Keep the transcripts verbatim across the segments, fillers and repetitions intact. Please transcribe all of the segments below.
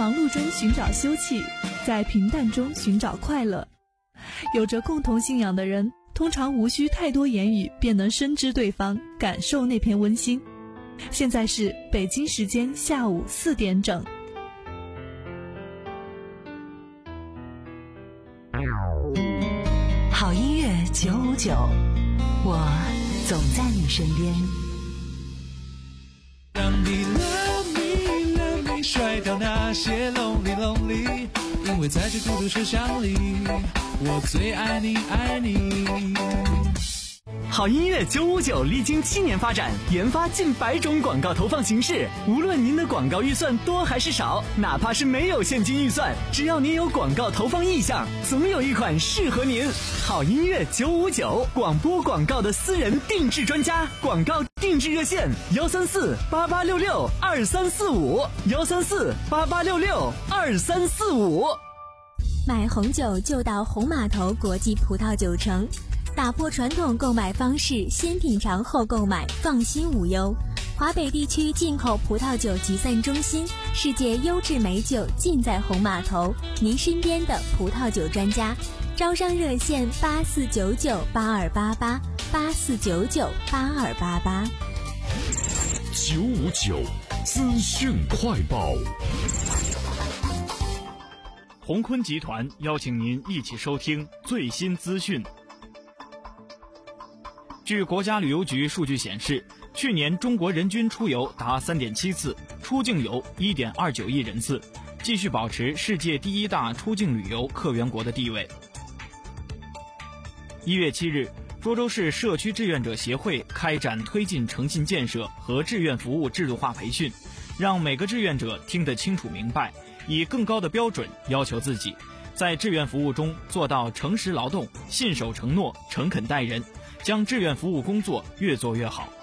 忙碌中寻找休憩，在平淡中寻找快乐。有着共同信仰的人，通常无需太多言语便能深知对方，感受那片温馨。现在是北京时间下午四点整。 好音乐九五九，我总在你身边。 让你 love me love me 甩掉那些 lonely lonely， 因为在这孤独车厢里，我最爱你爱你。 好音乐九五九历经七年发展，研发近百种广告投放形式。无论您的广告预算多还是少，哪怕是没有现金预算，只要您有广告投放意向，总有一款适合您。好音乐九五九，广播广告的私人定制专家，广告定制热线幺三四八八六六二三四五幺三四八八六六二三四五。 买红酒就到红码头国际葡萄酒城。打破传统购买方式，先品尝后购买，放心无忧。华北地区进口葡萄酒集散中心，世界优质美酒尽在红码头，您身边的葡萄酒专家。招商热线八四九九八二八八八四九九八二八八。 九五九资讯快报。 鸿坤集团邀请您一起收听最新资讯。据国家旅游局数据显示，去年中国人均出游达 三点七次，出境游 一点二九亿人次，继续保持世界第一大出境旅游客源国的地位。一月七日，涿州市社区志愿者协会开展推进诚信建设和志愿服务制度化培训，让每个志愿者听得清楚明白，以更高的标准要求自己，在志愿服务中做到诚实劳动、信守承诺、诚恳待人，将志愿服务工作越做越好。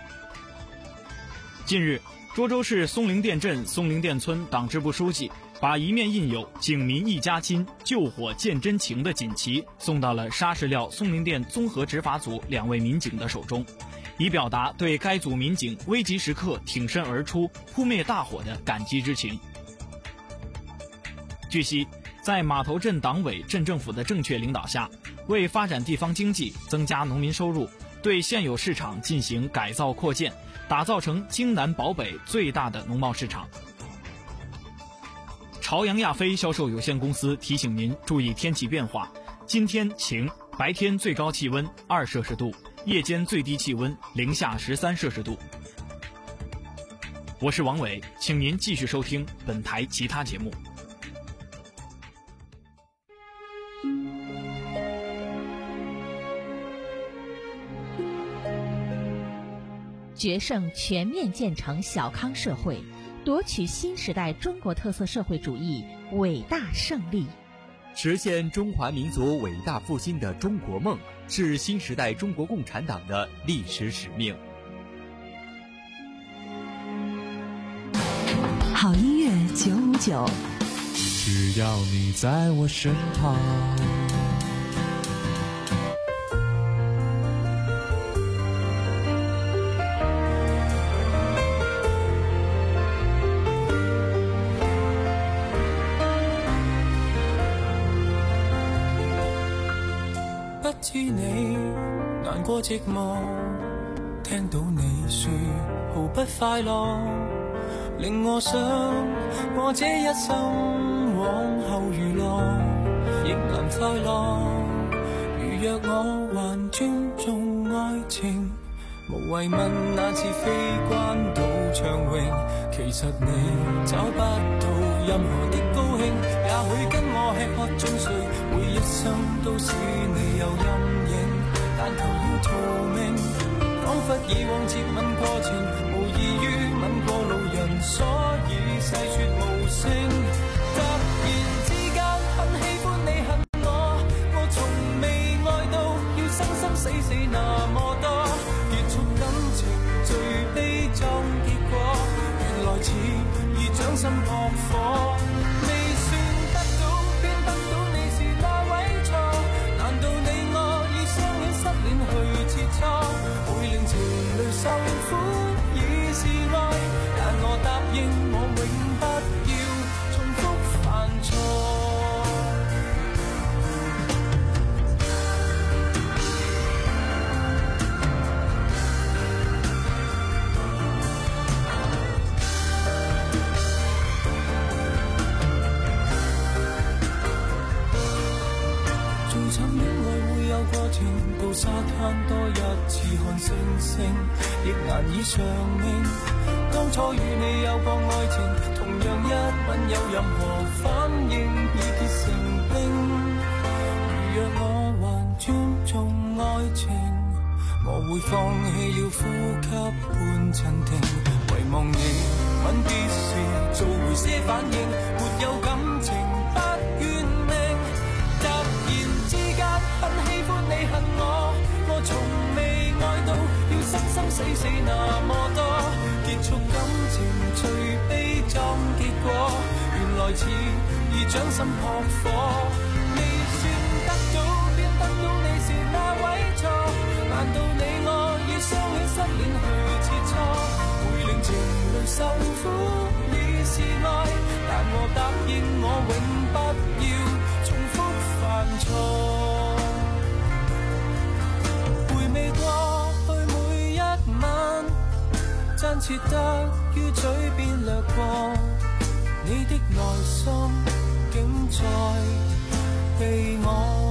近日，涿州市松陵店镇松陵店村党支部书记把一面印有“警民一家亲，救火见真情”的锦旗送到了沙石料松陵店综合执法组两位民警的手中，以表达对该组民警危急时刻挺身而出、扑灭大火的感激之情。据悉，在码头镇党委镇政府的正确领导下，为发展地方经济、增加农民收入，对现有市场进行改造扩建，打造成京南保北最大的农贸市场。朝阳亚飞销售有限公司提醒您注意天气变化，今天晴，白天最高气温二摄氏度，夜间最低气温零下十三摄氏度。我是王伟，请您继续收听本台其他节目。 决胜全面建成小康社会，夺取新时代中国特色社会主义伟大胜利， 实现中华民族伟大复兴的中国梦，是新时代中国共产党的历史使命。 好音乐九五九， 只要你在我身旁。 知你難過寂寞，聽到你說毫不快樂，令我想我這一生往後娛樂亦難快樂。如若我還尊重愛情，無謂問那次非關島暢泳，其實你找不到任何的高興，也許跟我吃喝盡睡，每一生都使你有陰影，但求要逃命，彷彿以往接吻過程無異於吻過路人，所以細說無聲。突然之間很喜歡你恨我，我從未愛到要生生死死那麼多，結束感情最悲壯結果，原來似已掌心撲火，未算得到偏得到你是那位錯，難道你我以相戀失戀去切磋，會令情侶受苦已是愛，但我答應我永不要重複間多一次看星星，亦難以償命。當初與你有過愛情，同樣一吻有任何反應，已結成冰。如若我還尊重愛情，我會放棄了呼吸半暫停。遺忘你吻別時做回些反應，沒有感情不怨命。突然之間很喜歡你恨我，我從未愛到要生生死死那麼多。結束感情最悲壯結果，原來似已掌心撲火。未算得到便得到你是那位錯，難道你我已想起失戀去切磋，會令情侶受苦已是愛，但我答應我永不要重複犯錯。回味過去每一晚，真切得於嘴邊掠過，你的內心竟在被我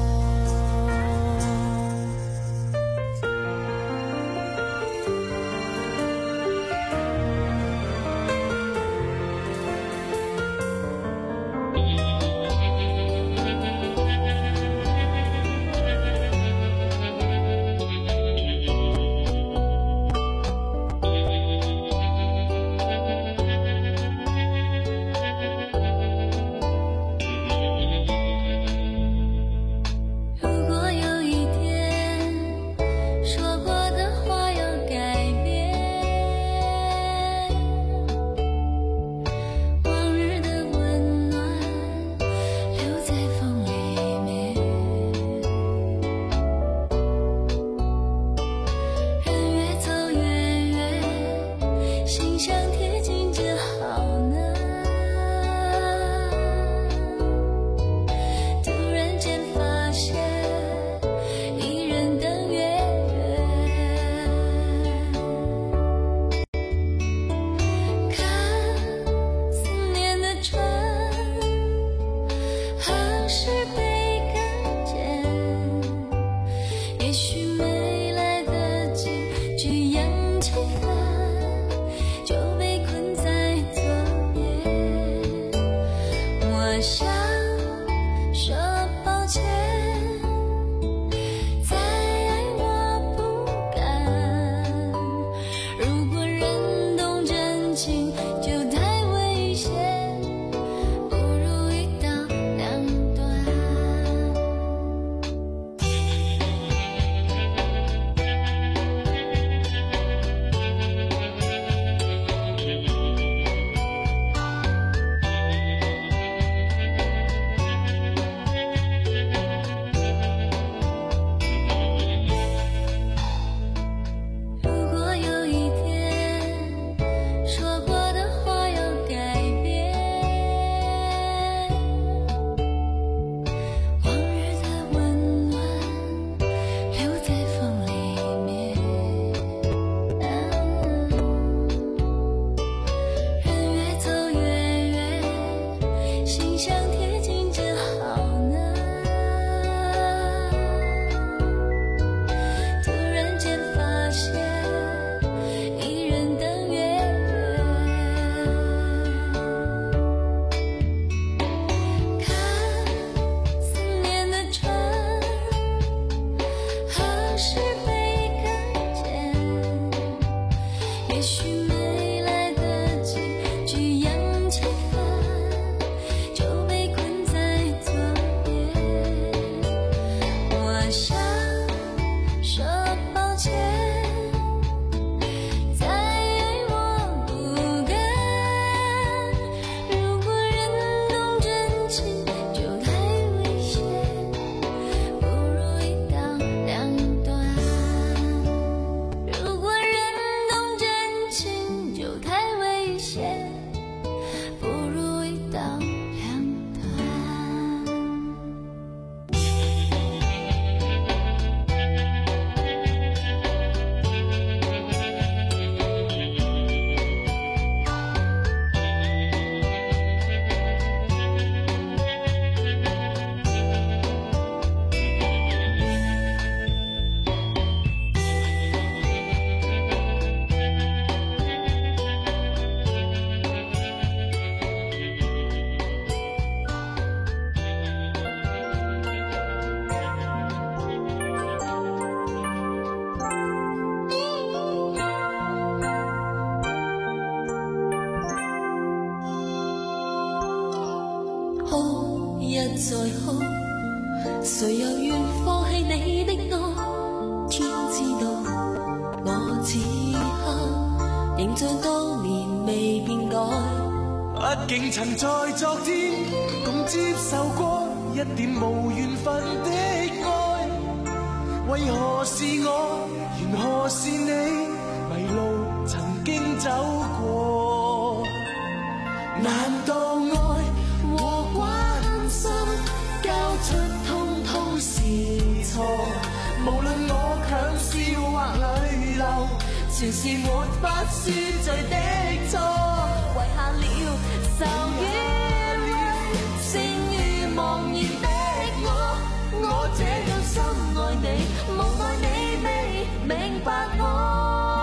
再好，谁又愿放弃你的爱？天知道，我此刻仍像當年未變改。 畢竟曾在昨天共接受過一點無緣分的愛，為何是我，緣何是你，迷路曾經走過？難道愛和關心交出通通是錯？無論我強笑或淚流，全是沒法算罪的錯。 遺下了愁與淚，剩餘茫然的我，我這樣深愛你，無奈你未明白我。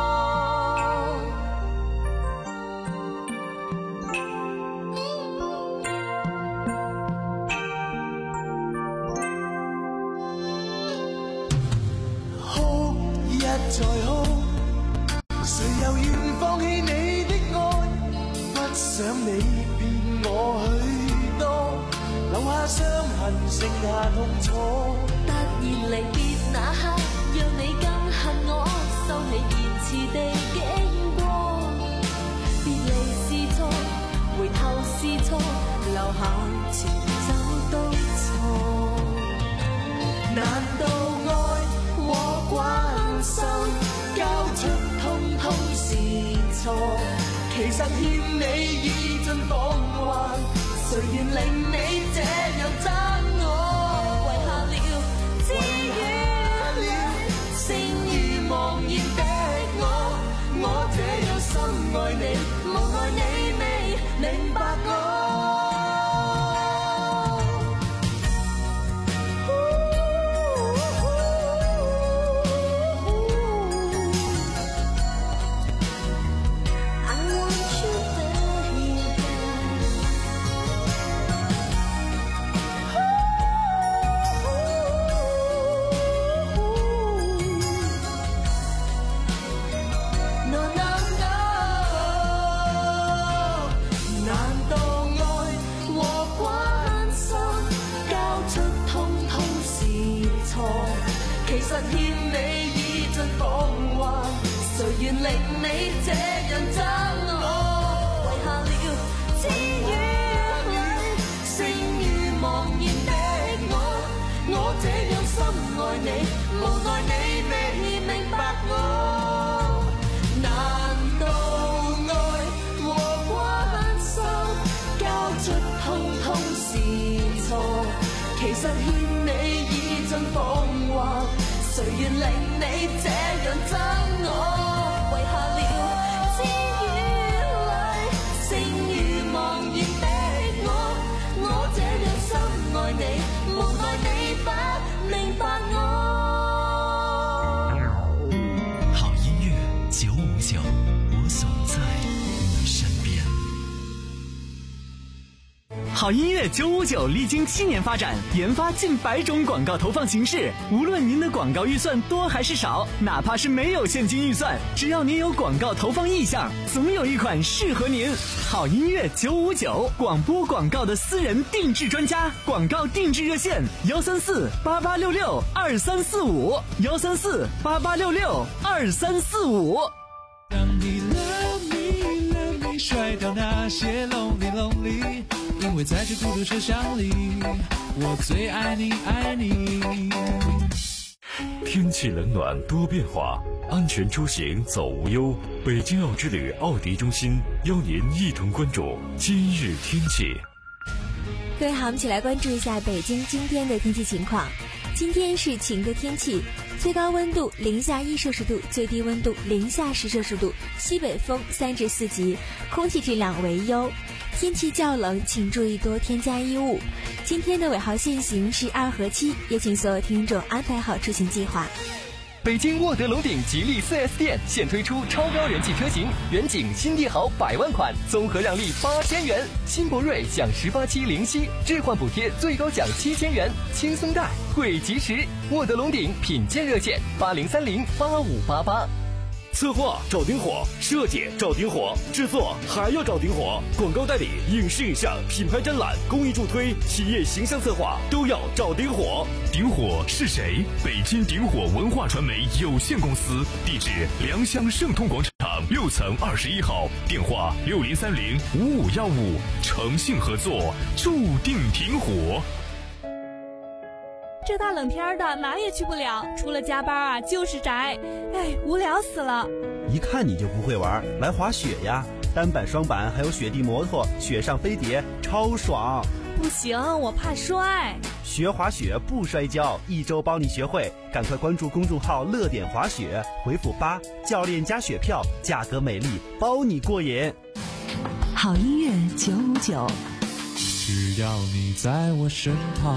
再哭，誰又願放棄你的愛？不想你騙我許多，留下傷痕，剩下痛楚。 突然離別那刻，讓你更恨我，收起言辭地經過。別離是錯，回頭是錯，留下全走都錯。 難道愛和關心交出通通是錯？其實欠你已盡彷徨，誰願令你這樣憎我？ 遺下了知與淚，剩餘茫然的我，我這樣深愛你，無奈你未明白我。其實欠你已盡彷徨，誰願令你這樣憎我？遺下了知與淚，剩餘茫然的我，我這樣深愛你，無奈你未明白我。難道愛和關心交出通通是錯？其實欠你已盡彷徨，誰願令你這樣憎我？遺下了知與淚，剩餘茫然的我，我這樣深愛你，無奈你不明白我。 好音樂九五九，我總在你身邊。 好音乐九五九历经七年发展，研发近百种广告投放形式。无论您的广告预算多还是少，哪怕是没有现金预算，只要您有广告投放意向，总有一款适合您。好音乐九五九，广播广告的私人定制专家，广告定制热线：幺三四八八六六二三四五，幺三四八八六六二三四五。 让你 love me love me 甩掉那些 lonely lonely， 因为在这孤独车厢里，我最爱你爱你。 天气冷暖多变化，安全出行走无忧。北京奥之旅奥迪中心邀您一同关注今日天气。 各位好，我们一起来关注一下北京今天的天气情况。今天是晴的天气，最高温度零下一摄氏度，最低温度零下十摄氏度，西北风三至四级，空气质量为优。天气较冷，请注意多添加衣物。今天的尾号限行是二和七，也请所有听众安排好出行计划。 北京沃德龙鼎吉利 四 S 店现推出超高人气车型，远景新帝豪百万款，综合让利八千元；新博瑞享十八期零息，置换补贴最高奖七千元，轻松贷惠及时。沃德龙鼎品鉴热线：八零三零八五八八。 策划找丁火，设计找丁火，制作还要找丁火，广告代理、影视影像、品牌展览、公益助推、企业形象策划都要找丁火。 丁火是谁？北京丁火文化传媒有限公司，地址良乡盛通广场六层二十一号，电话六零三零五五幺五，诚信合作，注定挺火。 这大冷天的哪也去不了，除了加班啊就是宅，哎，无聊死了。 一看你就不会玩，来滑雪呀，单板双板还有雪地摩托，雪上飞碟超爽。 不行，我怕摔。 学滑雪不摔跤，一周帮你学会，赶快关注公众号乐点滑雪，回复八，教练加雪票，价格美丽，包你过瘾。 好音乐九五九， 只要你在我身旁。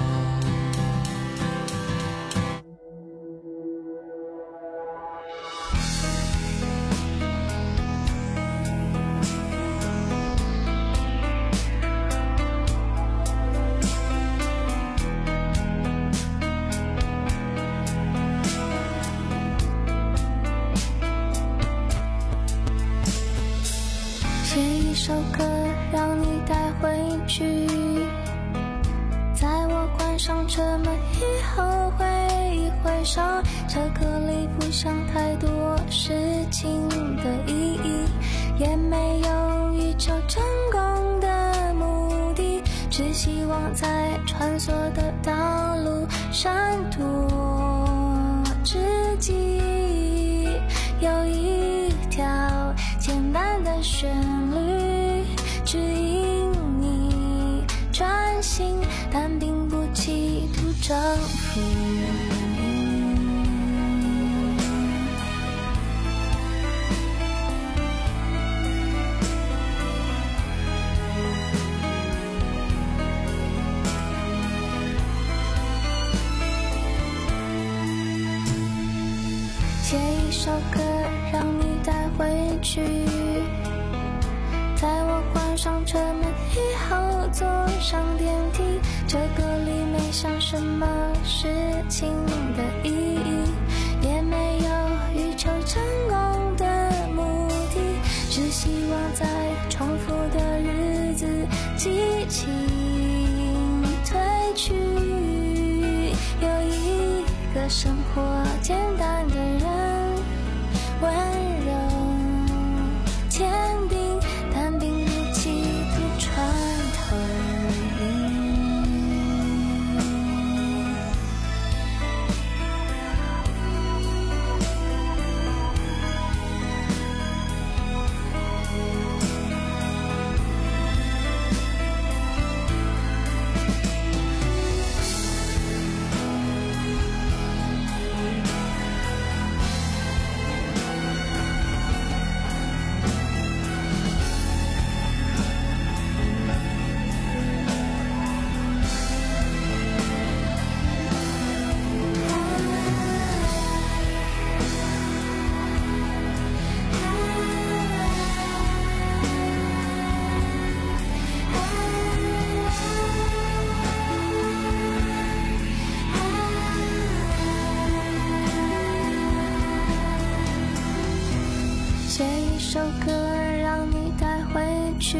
一首歌让你带回去，在我关上车门以后挥一挥手，这歌里不想太多事情的意义，也没有欲求成功的目的，只希望在穿梭的道路闪躲之际，有一条简单的旋律指引你专心，但并不企图征服写一首歌让你带回去，在我关上车门以后坐上电梯，这歌里没想什么事情的意义，也没有欲求成功的目的，只希望在重复的日子激情褪去，有一个生活简单的人，温柔坚定，但并不企图穿透你。写一首歌让你带回去，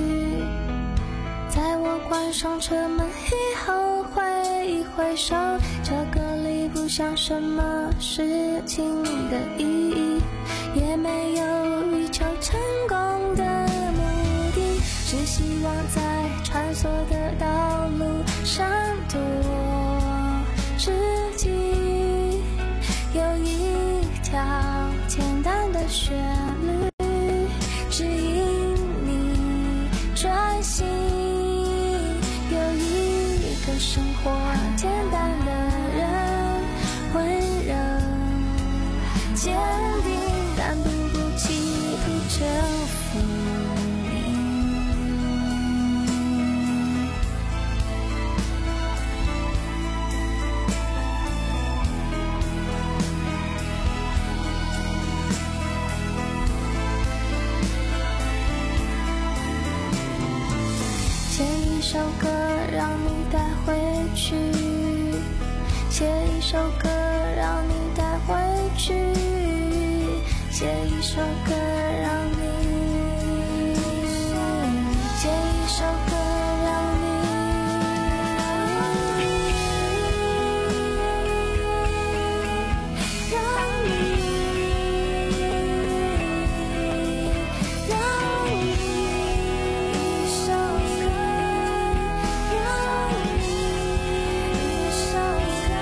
在我关上车门以后挥一挥手，这歌里不像什么事情的意义，也没有欲求成功的目的，只希望在穿梭的道路闪躲之际，有一条简单的旋律指引你专心，有一个生活简单的人，温柔坚定，但并不企图征服你。写一首歌让你带回去，写一首歌让你带回去， 写一首歌让你，写一首歌让你，让你，让你一首歌，让你一首歌。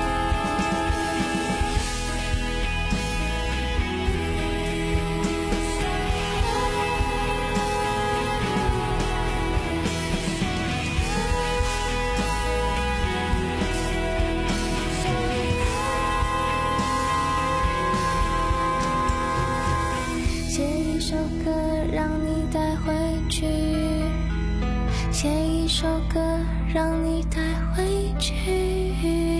写一首歌让你带回去，写一首歌让你带回去。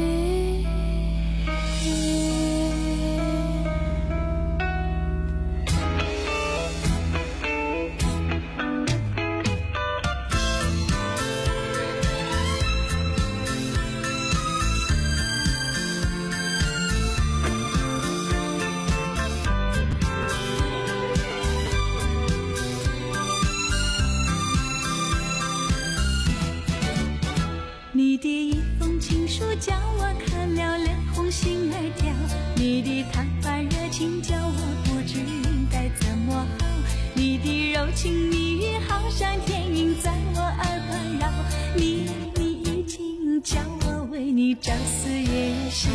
你的一封情书叫我看了脸红心儿跳，你的坦白热情叫我不知应该怎么好，你的柔情蜜语好像天音在我耳环绕，你你已经叫我为你朝思夜想，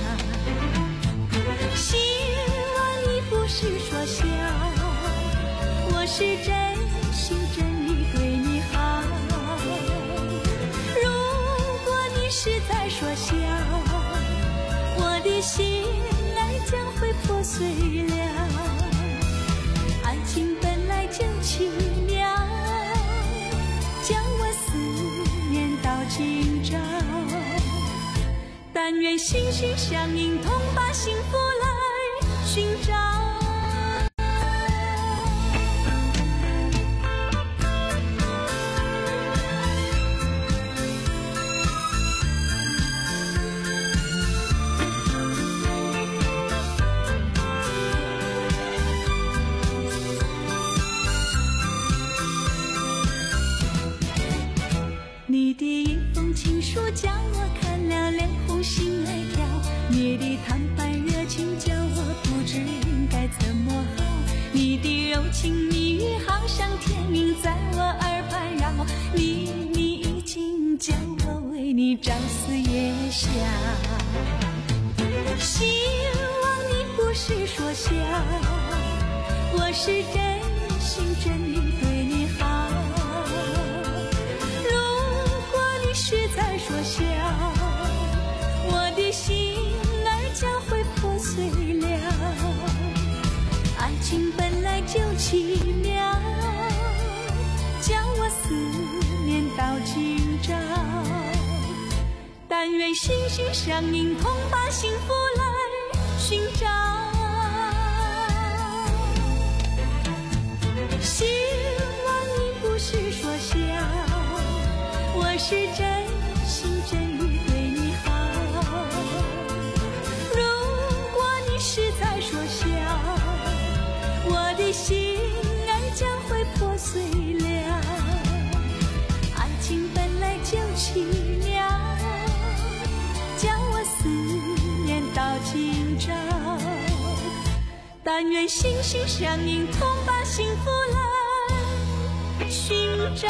希望你不是说笑，我是真心真意对你好，是在说笑，我的心儿将会破碎了。爱情本来就奇妙，将我思念到今朝。但愿心心相印，同把幸福来寻找。你的一封情书叫我看了脸红心儿跳，你的坦白热情叫我不知应该怎么好，你的柔情蜜语好像天音在我耳畔绕，你你已经叫我为你朝思夜想，希望你不是说笑，我是真心真意对你好，是在说笑，我的心儿将会破碎了。爱情本来就奇妙，将我思念到今朝。但愿心心相印，同把幸福来寻找。希望你不是说笑，我是真心真意对你好，如果你是在说笑，我的心儿将会破碎了。爱情本来就奇妙，将我思念到今朝。但愿心心相印，同把幸福来寻找。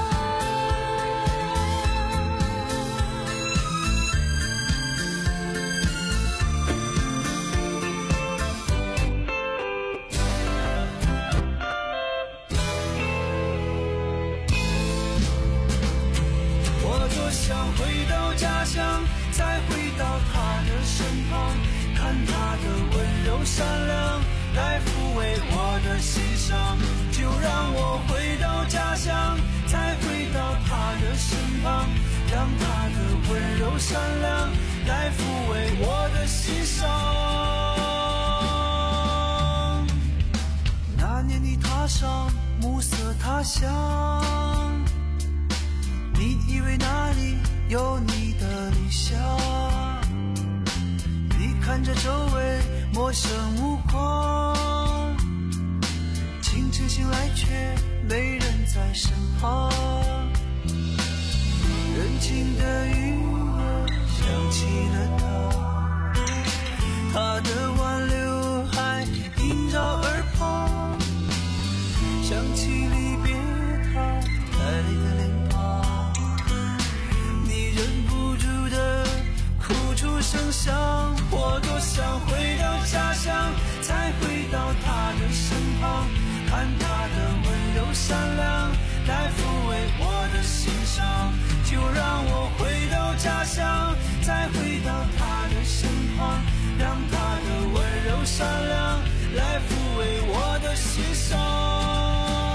想回到家乡，再回到他的身旁，看他的温柔善良来抚慰我的心伤。就让我回到家乡，再回到他的身旁，让他的温柔善良来抚慰我的心伤。那年你踏上暮色他乡，你以为那里有你的理想，你看着周围陌生目光， 在身旁，人情的余额想起了他，他的挽留还萦绕耳旁，想起离别他带泪的脸庞，你忍不住的哭出声响，我多想回到家乡，再回到他的身旁，看他的温柔善良来抚慰我的心伤，就让我回到家乡，再回到他的身旁，让他的温柔善良来抚慰我的心伤。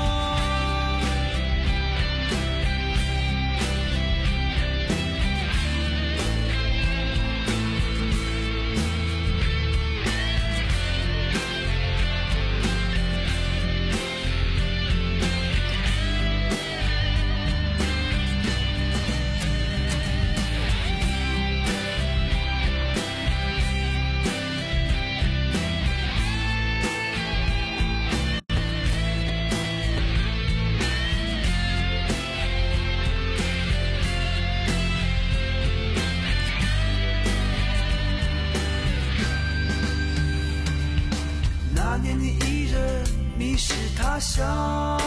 那年你一人迷失他乡，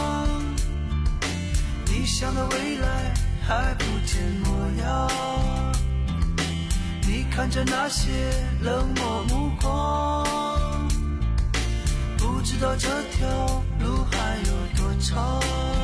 理想的未来还不见模样，你看着那些冷漠目光，不知道这条路还有多长，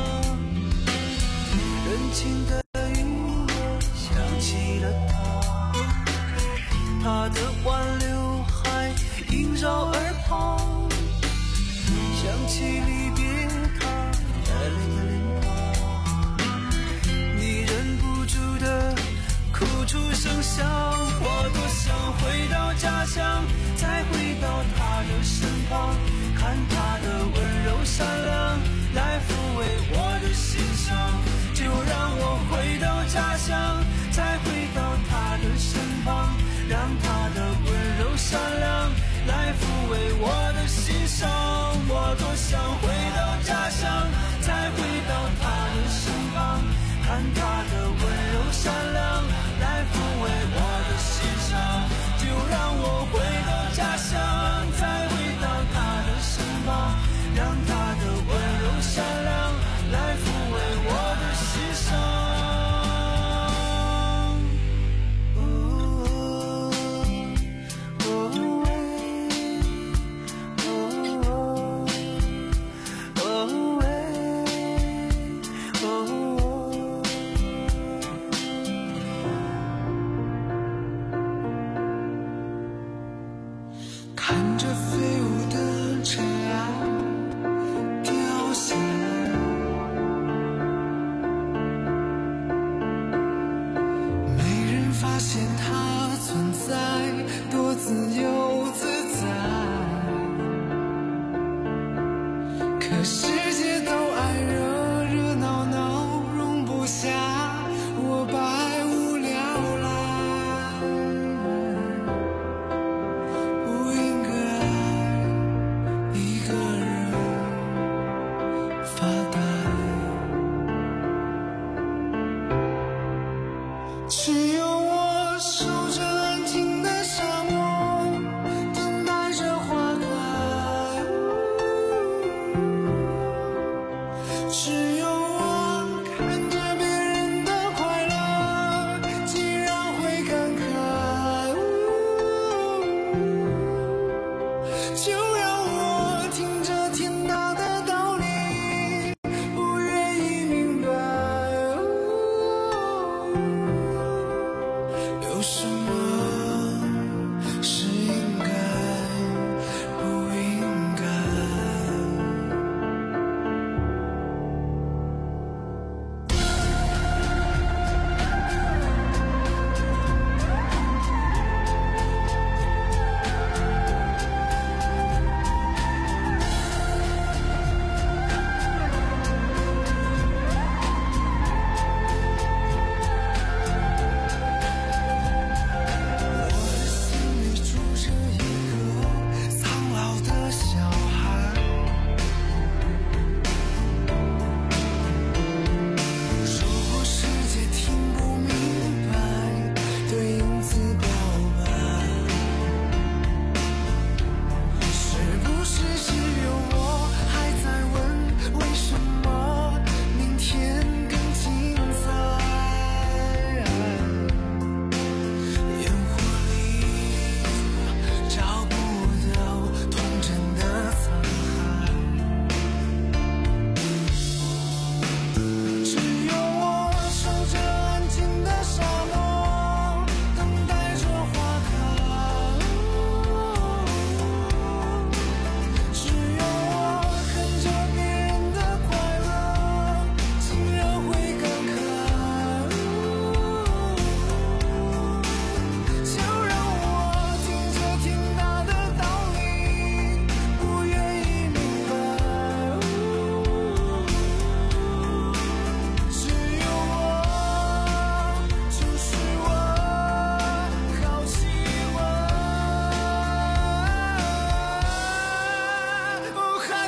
人情的余额想起了他，他的挽留还萦绕耳旁，想起离别他带泪的脸庞，你忍不住的哭出声响，我多想回到家乡，再回到他的身旁，看他的温柔善良来抚慰我的心伤，就让我回到家乡，再回到他的身旁，让他的温柔善良来抚慰我的心伤，我多想回到家乡，再回到他的身旁，看他的温柔善良来抚慰我的心伤，就让我回到家乡，再回到他的身旁，让他的温柔善良来抚慰我的心伤。看着飞舞的尘埃掉下来，没人发现它存在，多自由自在，可世界都爱热热闹闹，容不下我百无聊赖，不应该一个人发呆，只有我守着安静的沙漠，等待着花开。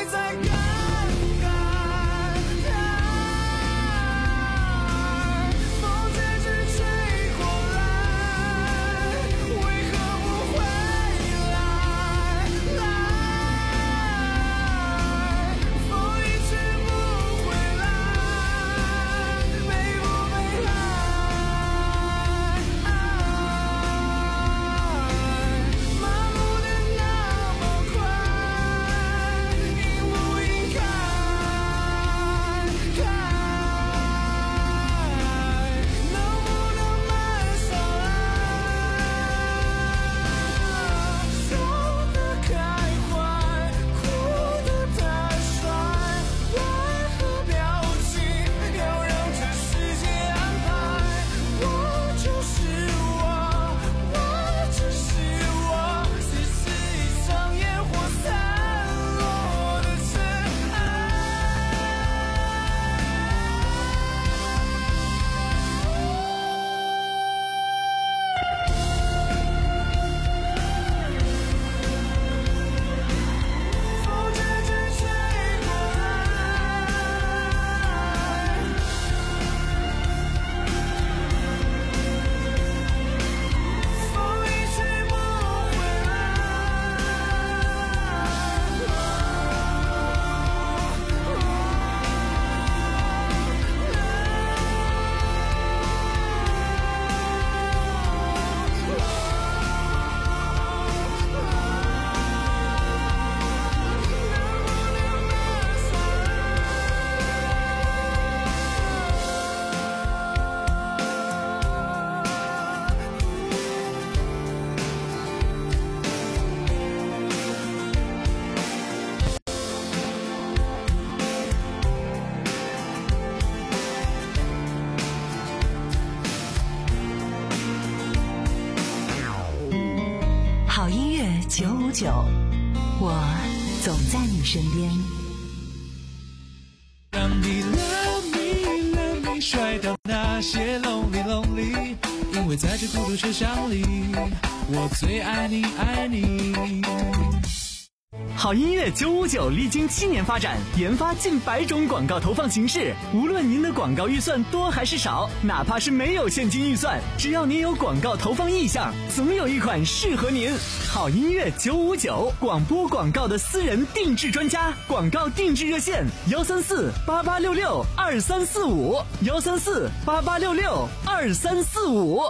再看看，风继续吹过来，为何不回来？来，风一去不回来，美不美爱？麻木的那么快，应不应该开？能不能慢下来？笑得开怀，哭得太帅，为何表情要让这世界安排？我就是我，我只是我，只是一场烟火散落的尘埃。风继续吹过来，风一去不回来。 好音乐九五九，我总在你身边。 让你 love me love me 甩掉那些 lonely lonely， 因为在这孤独车厢里，我最爱你爱你。 好音乐九五九历经七年发展，研发近百种广告投放形式。无论您的广告预算多还是少，哪怕是没有现金预算，只要您有广告投放意向，总有一款适合您。好音乐九五九，广播广告的私人定制专家，广告定制热线：幺三四八八六六二三四五，幺三四八八六六二三四五。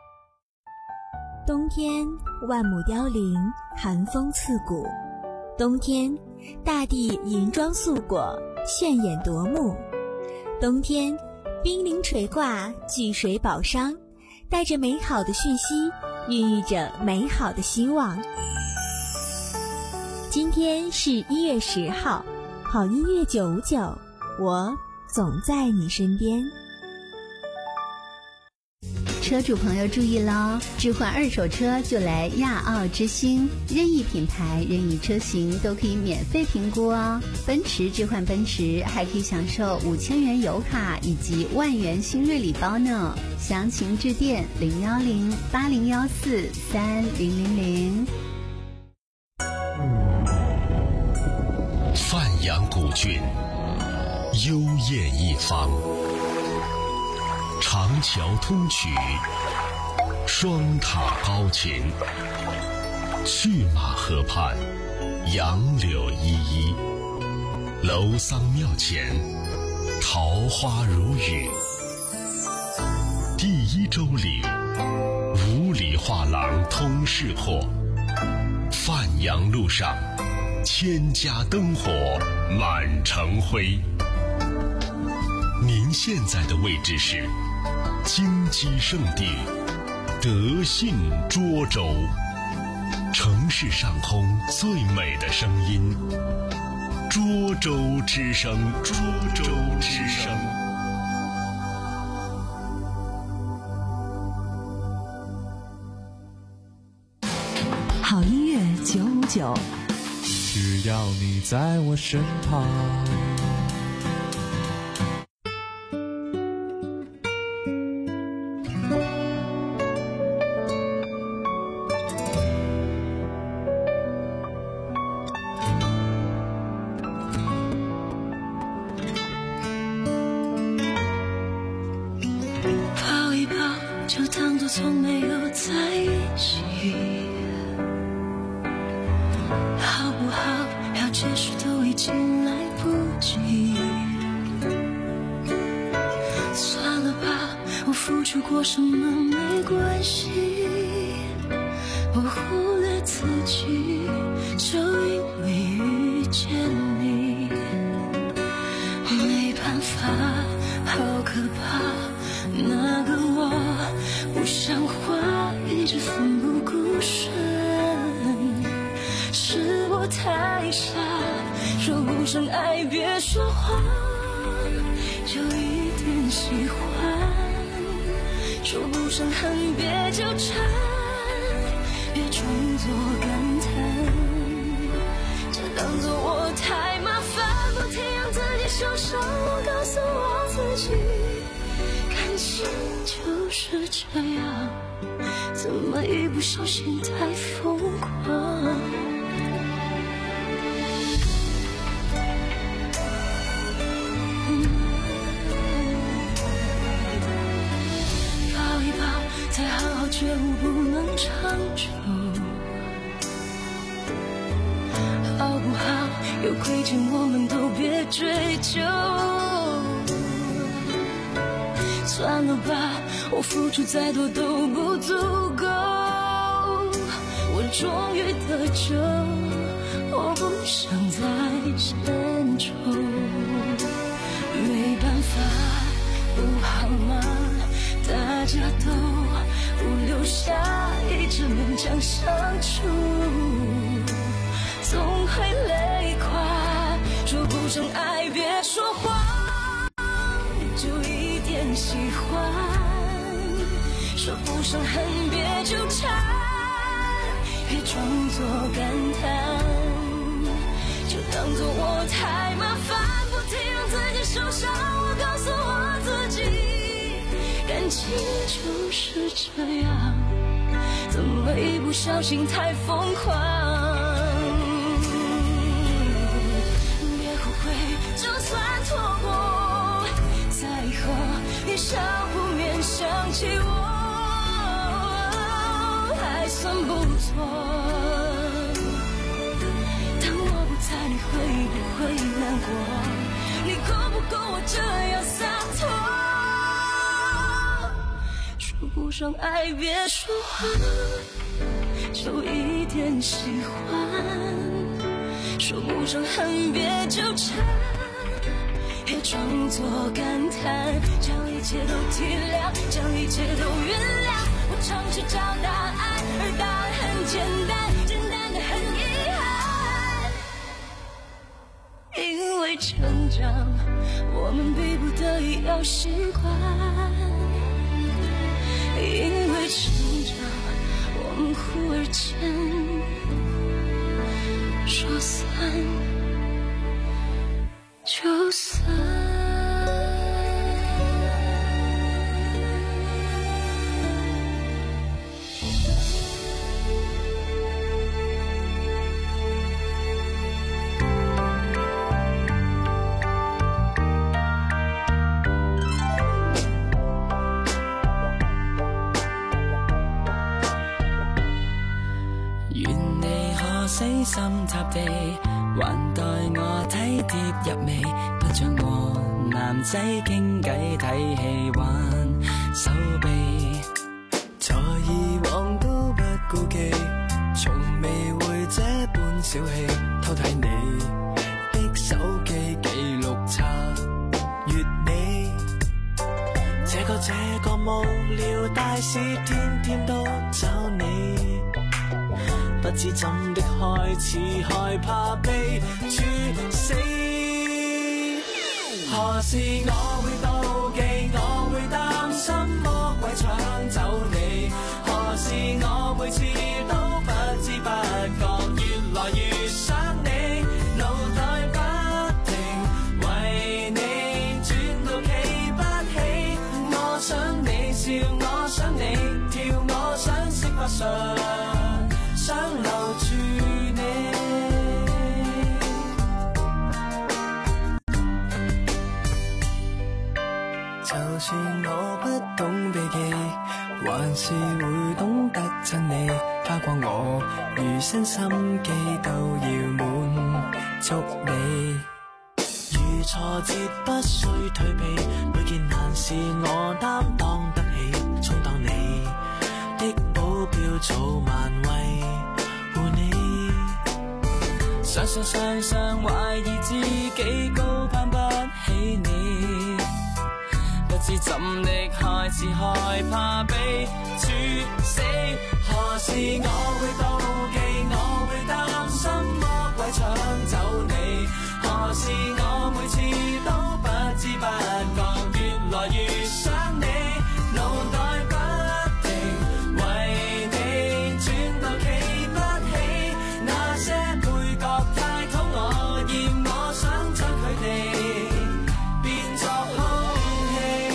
冬天万木凋零，寒风刺骨。冬天，大地银装素裹，炫眼夺目。冬天，冰凌垂挂，聚水宝商，带着美好的讯息，孕育着美好的希望。今天是一月十号，好音乐九五九，我总在你身边。 车主朋友注意喽，置换二手车就来亚奥之星，任意品牌任意车型都可以免费评估哦。奔驰置换奔驰还可以享受五千元油卡以及万元新锐礼包呢，详情致电零幺零八零幺四三零零零。 范阳古郡，幽艳一方，长桥通衢，双塔高琴，去马河畔，杨柳依依，楼桑庙前，桃花如雨。第一周岭，五里画廊通市货，范阳路上，千家灯火满城辉。您现在的位置是金鸡圣地德信涿州，城市上空最美的声音，涿州之声，涿州之声。 好音乐九五九， 只要你在我身旁。 结束都已经来不及。算了吧，我付出过什么没关系，我忽略自己，就因为遇见你。没办法，好可怕，那个我不像话，一直奋不顾身，是我太傻，说不上爱别说谎，就一点喜欢，说不上恨别纠缠，别装作感叹，这当作我太麻烦，不停让自己受伤。我告诉我自己，感情就是这样，怎么一不小心太疯狂。抱一抱，再好好觉悟不能长久，好不好？有亏欠我们都别追究。算了吧，我付出再多都不足够。我终于得救，我不想再献丑。没办法，不好吗？大家都不留下，一直勉强相处，总会累垮。说不上爱别说谎，就一点喜欢，说不上恨别纠缠，别装作感叹，就当作我太麻烦，不停让自己受伤。我告诉我自己，感情就是这样，怎么一不小心太疯狂。别后悔，就算错过，再和你相互面想起我，还算不错。当我不在，你会不会难过？你够不够我这样洒脱？说不上爱别说谎，就一点喜欢，说不上恨别纠缠，别装作感叹，将一切都体谅，将一切都原谅。我常去找答案，而答案很简单，简单的很遗憾。因为成长，我们逼不得已要习惯，因为成长，我们忽而间说散就散。 死心塌地，還待我體貼入微，不像我男仔傾偈睇戲玩手臂，在以往都不顧忌，從未會這般小氣，偷睇你的手機記錄查閱你，這個這個無聊大事，天天都找你。不知怎的開始害怕被處死，何時我會妒忌，我會擔心魔鬼搶走你，何時我每次都不知不覺越來越想你，腦袋不停為你轉到企不起，我想你笑，我想你跳，我想識發上想留住你，就算我不懂避忌，還是會懂得親你，花光我餘生心機都要滿， 觸你。遇挫折不需退避，每件難事我擔當得起，充當你的保鏢，早晚為護你。常常常常懷疑自己高攀不起你，不知怎的開始害怕被處死。何時我會妒忌，我會擔心魔鬼搶走你。何時我每次都不知不覺越來越想你，腦袋不停為你轉到企不起，那些配角太討我厭，我想將佢哋變作空氣。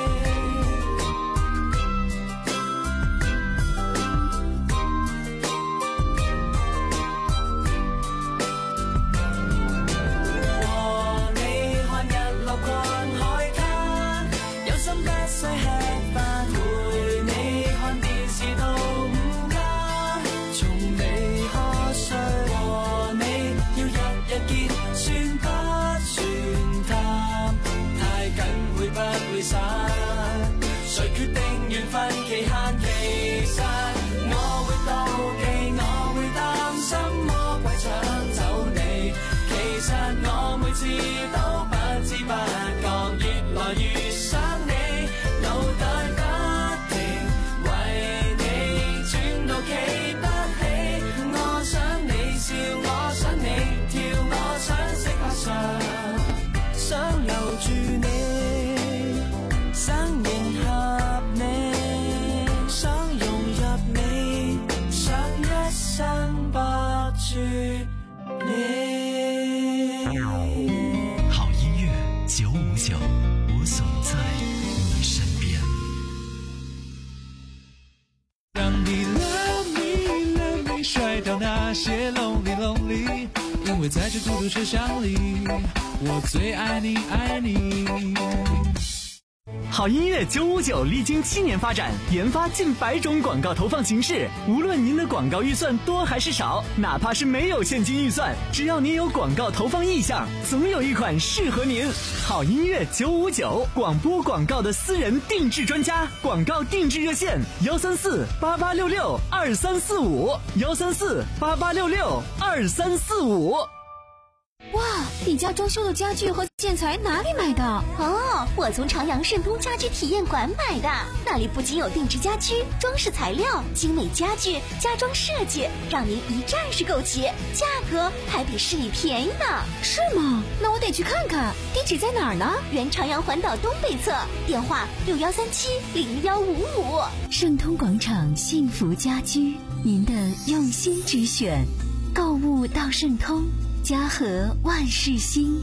和你看日落逛海灘，有心不需吃飯，陪你看電視到午間，從未瞌睡。和你要日日見，算不算淡？太緊會不會散？誰決定緣分期限？其實我會妒忌，我會擔心魔鬼搶走你。其實我每次都不知不覺越來越想你，腦袋不停為你轉到企不起。我想你笑，我想你跳，我想識拍上，想留住你，想迎合你，想融入你，想一生不絕你。 好音乐九五九，我总在你身边。 让你 love me love me 甩掉那些 lonely lonely， 因为在这孤独车厢里，我最爱你爱你。 好音乐九五九历经七年发展，研发近百种广告投放形式。无论您的广告预算多还是少，哪怕是没有现金预算，只要您有广告投放意向，总有一款适合您。好音乐九五九，广播广告的私人定制专家，广告定制热线：幺三四八八六六二三四五，幺三四八八六六二三四五。 哇，你家装修的家具和建材哪里买的？ 哦，我从长阳盛通家居体验馆买的，那里不仅有定制家居、装饰材料、精美家具、家装设计，让您一站式购齐，价格还比市里便宜呢。 是吗？那我得去看看。地址在哪儿呢？ 原长阳环岛东北侧，电话六幺三七零幺五五。 盛通广场幸福家居，您的用心之选，购物到盛通。家和万事兴。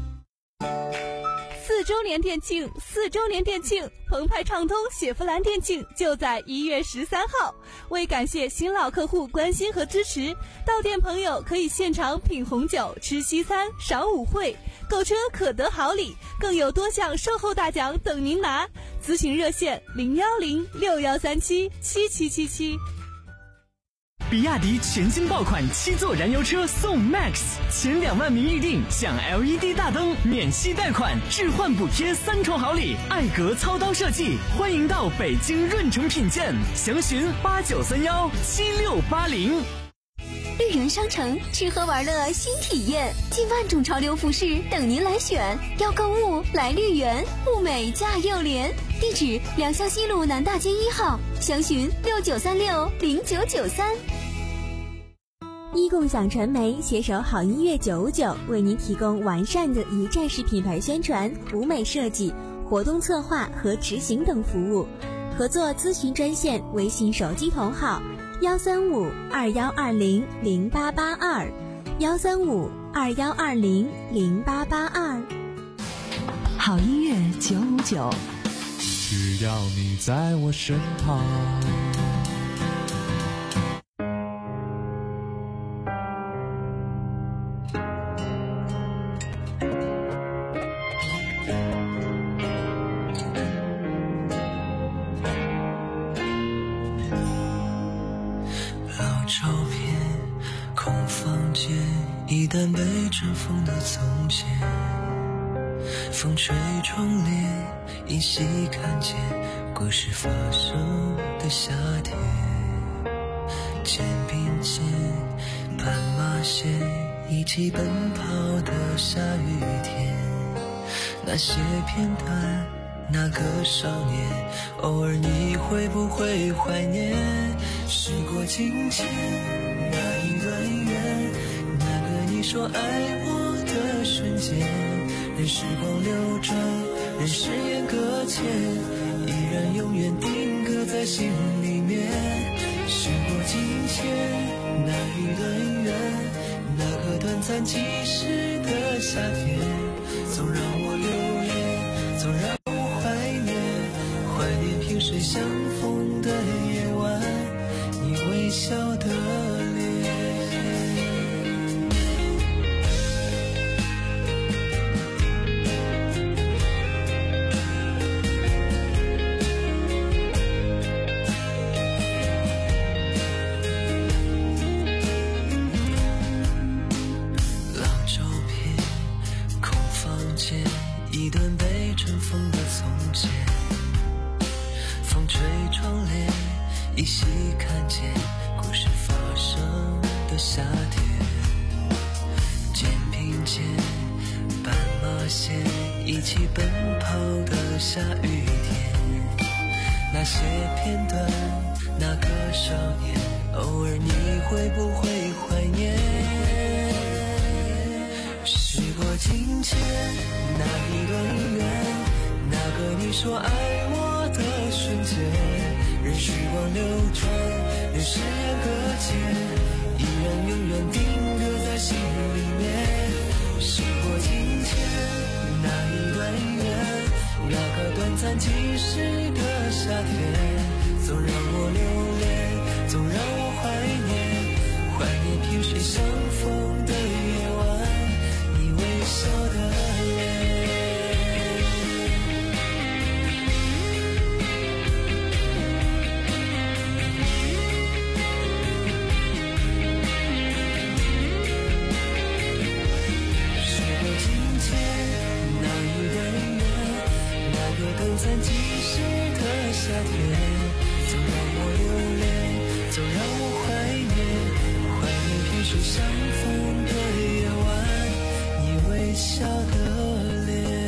四周年店庆，四周年店庆，澎湃畅通雪佛兰店庆就在一月十三号。为感谢新老客户关心和支持，到店朋友可以现场品红酒、吃西餐、赏舞会，购车可得好礼，更有多项售后大奖等您拿。咨询热线零幺零六幺三七七七七七。 比亚迪全新爆款七座燃油车送 Max， 前两万名预定享 L E D 大灯、免息贷款、置换补贴三重好礼，艾格操刀设计，欢迎到北京润城品鉴，详询八九三幺七六八零。 绿园商城吃喝玩乐新体验，近万种潮流服饰等您来选。要购物来绿园，物美价又廉。地址：良乡西路南大街一号，详询六九三六零九九三。一共享传媒携手好音乐九五九，为您提供完善的一站式品牌宣传、舞美设计、活动策划和执行等服务。合作咨询专线：微信手机同号幺三五二幺二零零八八二，幺三五二幺二零零八八二。 好音乐九五九， 只要你在我身旁。 老照片，空房间，一旦被尘封的从前，风吹窗帘，依稀看见故事发生的夏天。肩并肩，斑马线，一起奔跑的下雨天。那些片段，那个少年，偶尔你会不会怀念？时过境迁，那一段缘，那个你说爱我的瞬间，任时光流转，任誓言搁浅，依然永远定格在心里面。时过境迁，那一段缘，那个短暂即逝的夏天，总让我流泪，总让我怀念，怀念萍水相逢的夜晚，你微笑的脸。一段被尘封的从前，风吹窗帘，依稀看见故事发生的夏天。肩并肩，斑马线，一起奔跑的下雨天。那些片段，那个少年，偶尔你会不会怀念？时过境迁，那一段缘，那个你说爱我的瞬间，任时光流转，任誓言搁浅，依然永远定格在心里面。时过境迁，那一段缘，那个短暂即逝的夏天，总让我留恋，总让我怀念，怀念萍水相逢的夜晚，你微笑的脸。时过境迁，那一段缘，那个短暂即逝的夏天，总让我留恋，总让我怀念，怀念萍水相逢的夜晚，你微笑的脸。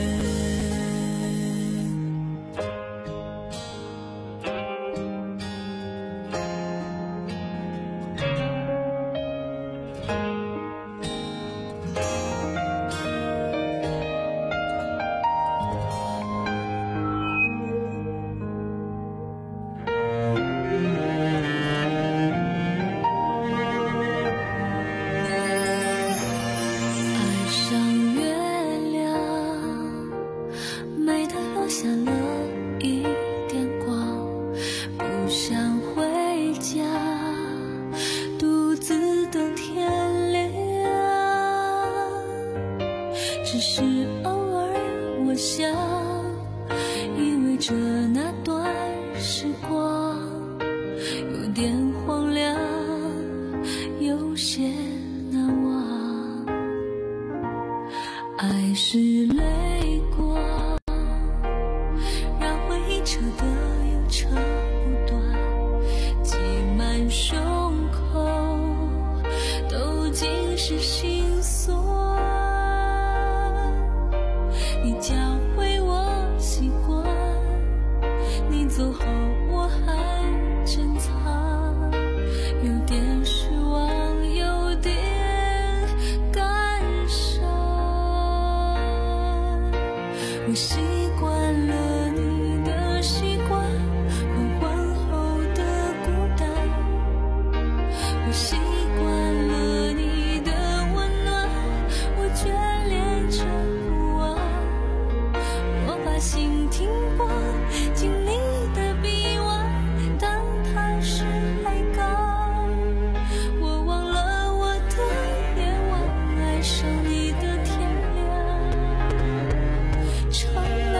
只是偶尔我想依偎着那段时光，有点荒凉，有些难忘。爱是泪光，让回忆扯得又扯不断，挤满胸口都尽是心酸。你教会我习惯，你走后我还珍藏，有点失望，有点感伤。我习惯了你的习惯，黄昏后的孤单，我习惯了你的温暖，我眷恋着不忘。我把心停泊进你的臂弯，当它是海港，我忘了我的夜晚，爱上你的天亮。长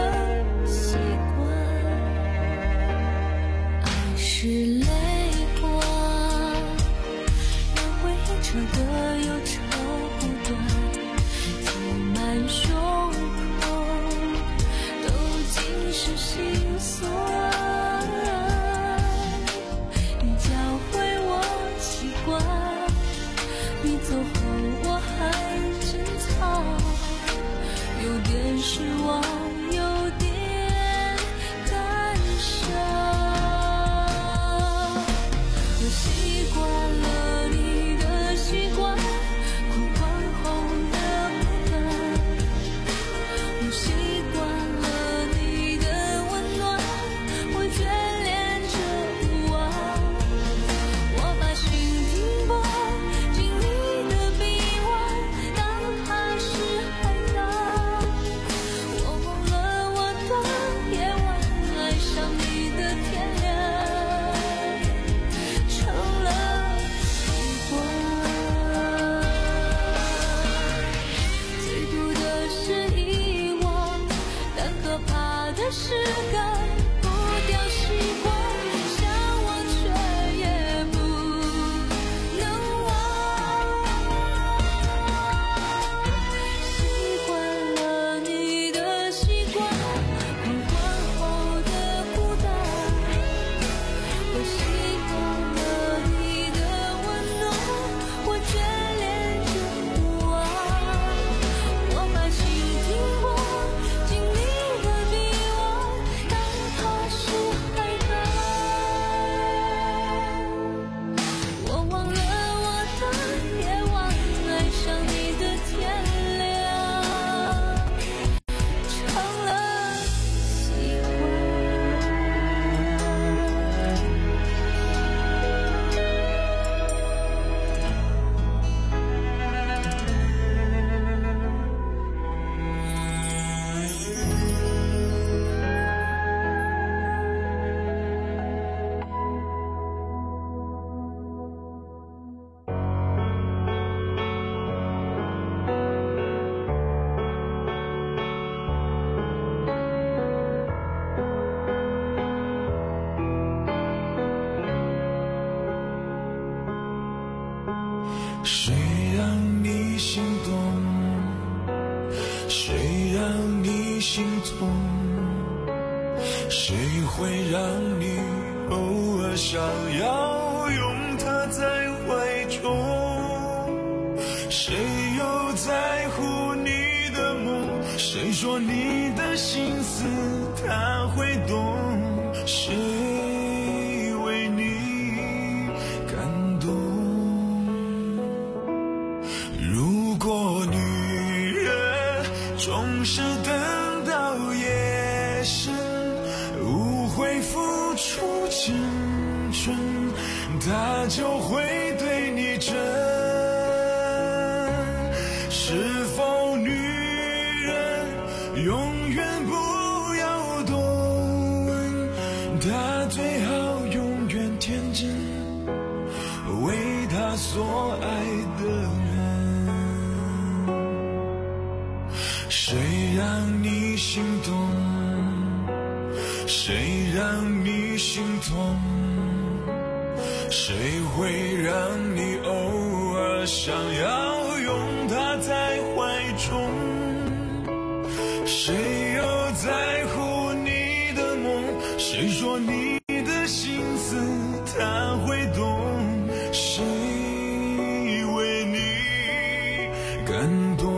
谁让你心痛？谁会让你偶尔想要拥他在怀中？谁又在乎你的梦？谁说你的心思他会懂？谁为你感动？如果女人总是等到夜深，无悔付出青春，她就会对你真。是否女人永远不要多问，她最好永远天真，为她所爱的人。谁让你心动？谁让你心痛？谁会让你偶尔想要拥他在怀中？谁又在乎你的梦？谁说你的心思他会懂？谁为你感动？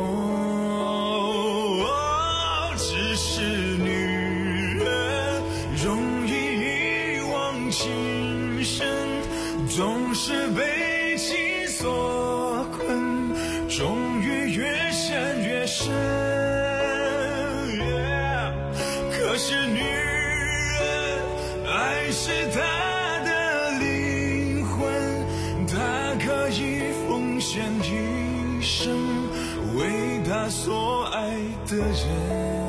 哦，只是女人容易一往情深，总是被情所困，终于越陷越深。Yeah， 可是女人爱是她的灵魂，她可以奉献一生，为她所爱的人。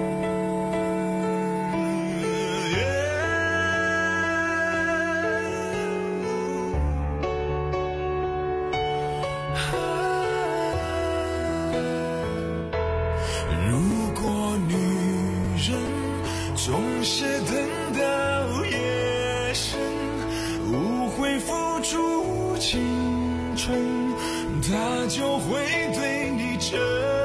总是等到夜深，无悔付出青春，他就会对你真。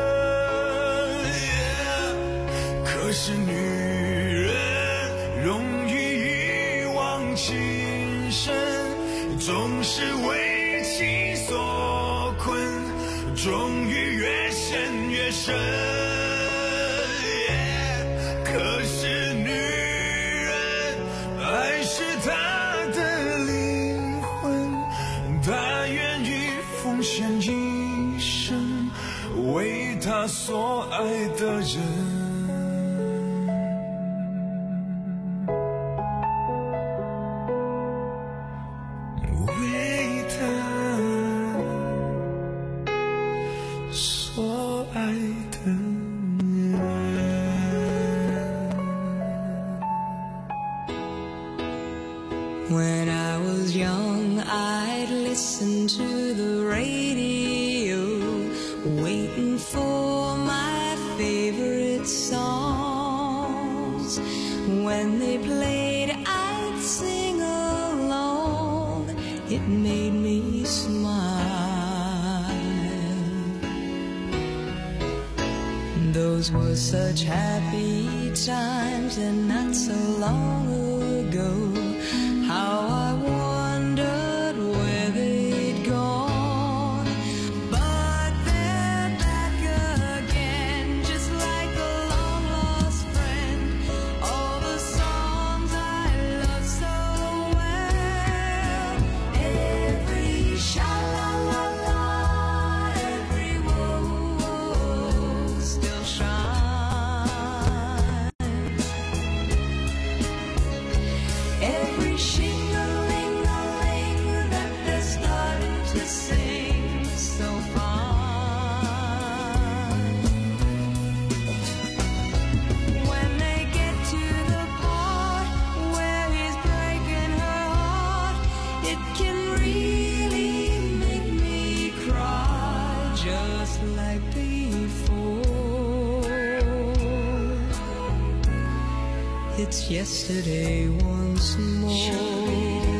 可是女人容易一往情深，总是为情所困，终于越陷越深。可是女人爱是她的灵魂，她愿意奉献一生，为她所爱的人。为她所爱的人。 When I was young, I'd listen to the radio, waiting for my favorite songs. When they played, I'd sing along. It made me smile. Those were such happy times, and not so long ago.How I wondered where they'd gone, but they're back again, just like a long lost friend. All the songs I love so well, every sha-la-la-la, every whoa-whoa still shines.Every shing-a-ling-a-ling that they're starting to sing so fine. When they get to the part where he's breaking her heart, it can really make me cry, just like before. It's yesterday once more.